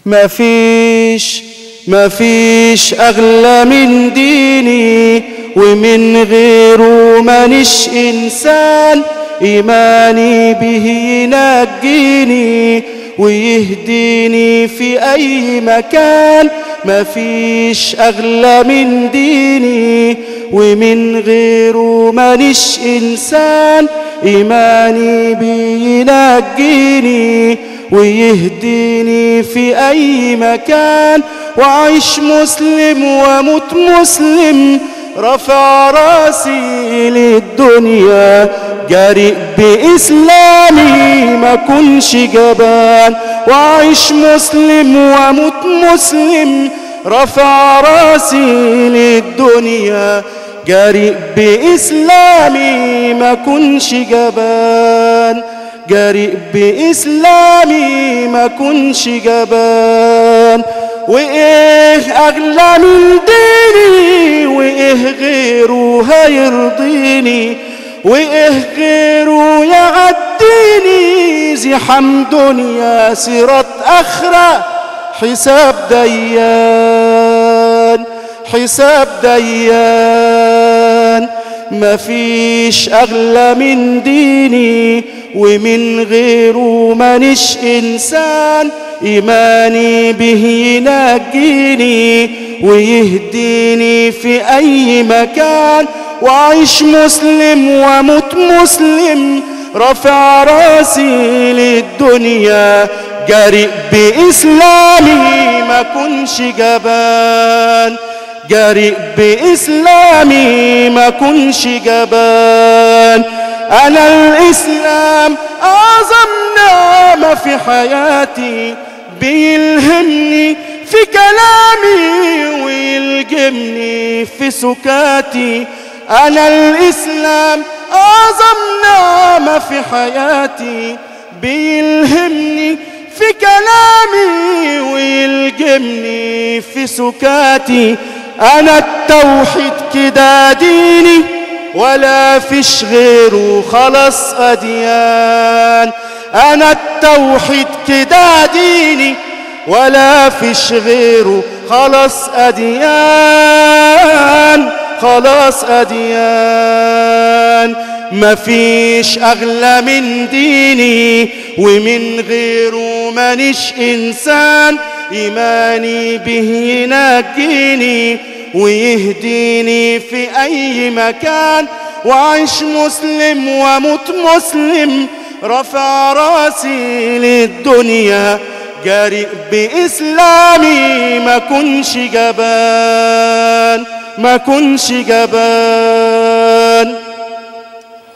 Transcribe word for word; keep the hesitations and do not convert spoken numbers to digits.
مفيش مفيش أغلى من ديني، ومن غيره مانيش إنسان. إيماني به ينجيني ويهديني في أي مكان. مفيش أغلى من ديني، ومن غيره مانيش إنسان. إيماني به ينجيني ويهديني في أي مكان. وعيش مسلم وموت مسلم، رفع راسي للدنيا. جريء بإسلامي ما كنش جبان. وعيش مسلم وموت مسلم، رفع راسي للدنيا. جريء بإسلامي ما كنش جبان. جريء بإسلامي ما كنش جبان. وإيه أغلى من ديني، وإيه غيره هيرضيني، وإيه غيره يعديني. زحام دنيا صراط آخرة، حساب ديان حساب ديان. مفيش أغلى من ديني، ومن غيره مانيش إنسان. إيماني به ينجيني ويهديني في أي مكان. وعيش مسلم وموت مسلم، رفع راسي للدنيا. جريء بإسلامي ما كنش جبان. جريء بإسلامي ما كنش جبان. أنا الإسلام أعظم نعمة في حياتي، بيلهمني في كلامي ويلجمني في سكاتي. أنا الإسلام أعظم نعمة في حياتي، بيلهمني في كلامي ويلجمني في سكاتي. أنا التوحيد كده ديني، ولا فيش غيره خلاص أديان. أنا التوحيد كده ديني، ولا فيش غيره خلاص أديان. خلاص أديان. مفيش أغلى من ديني، ومن غيره مانيش إنسان. إيماني به ينجيني ويهديني في أي مكان. وعيش مسلم وموت مسلم، رفع راسي للدنيا. جريء بإسلامي ما كنش جبان ما كنش جبان.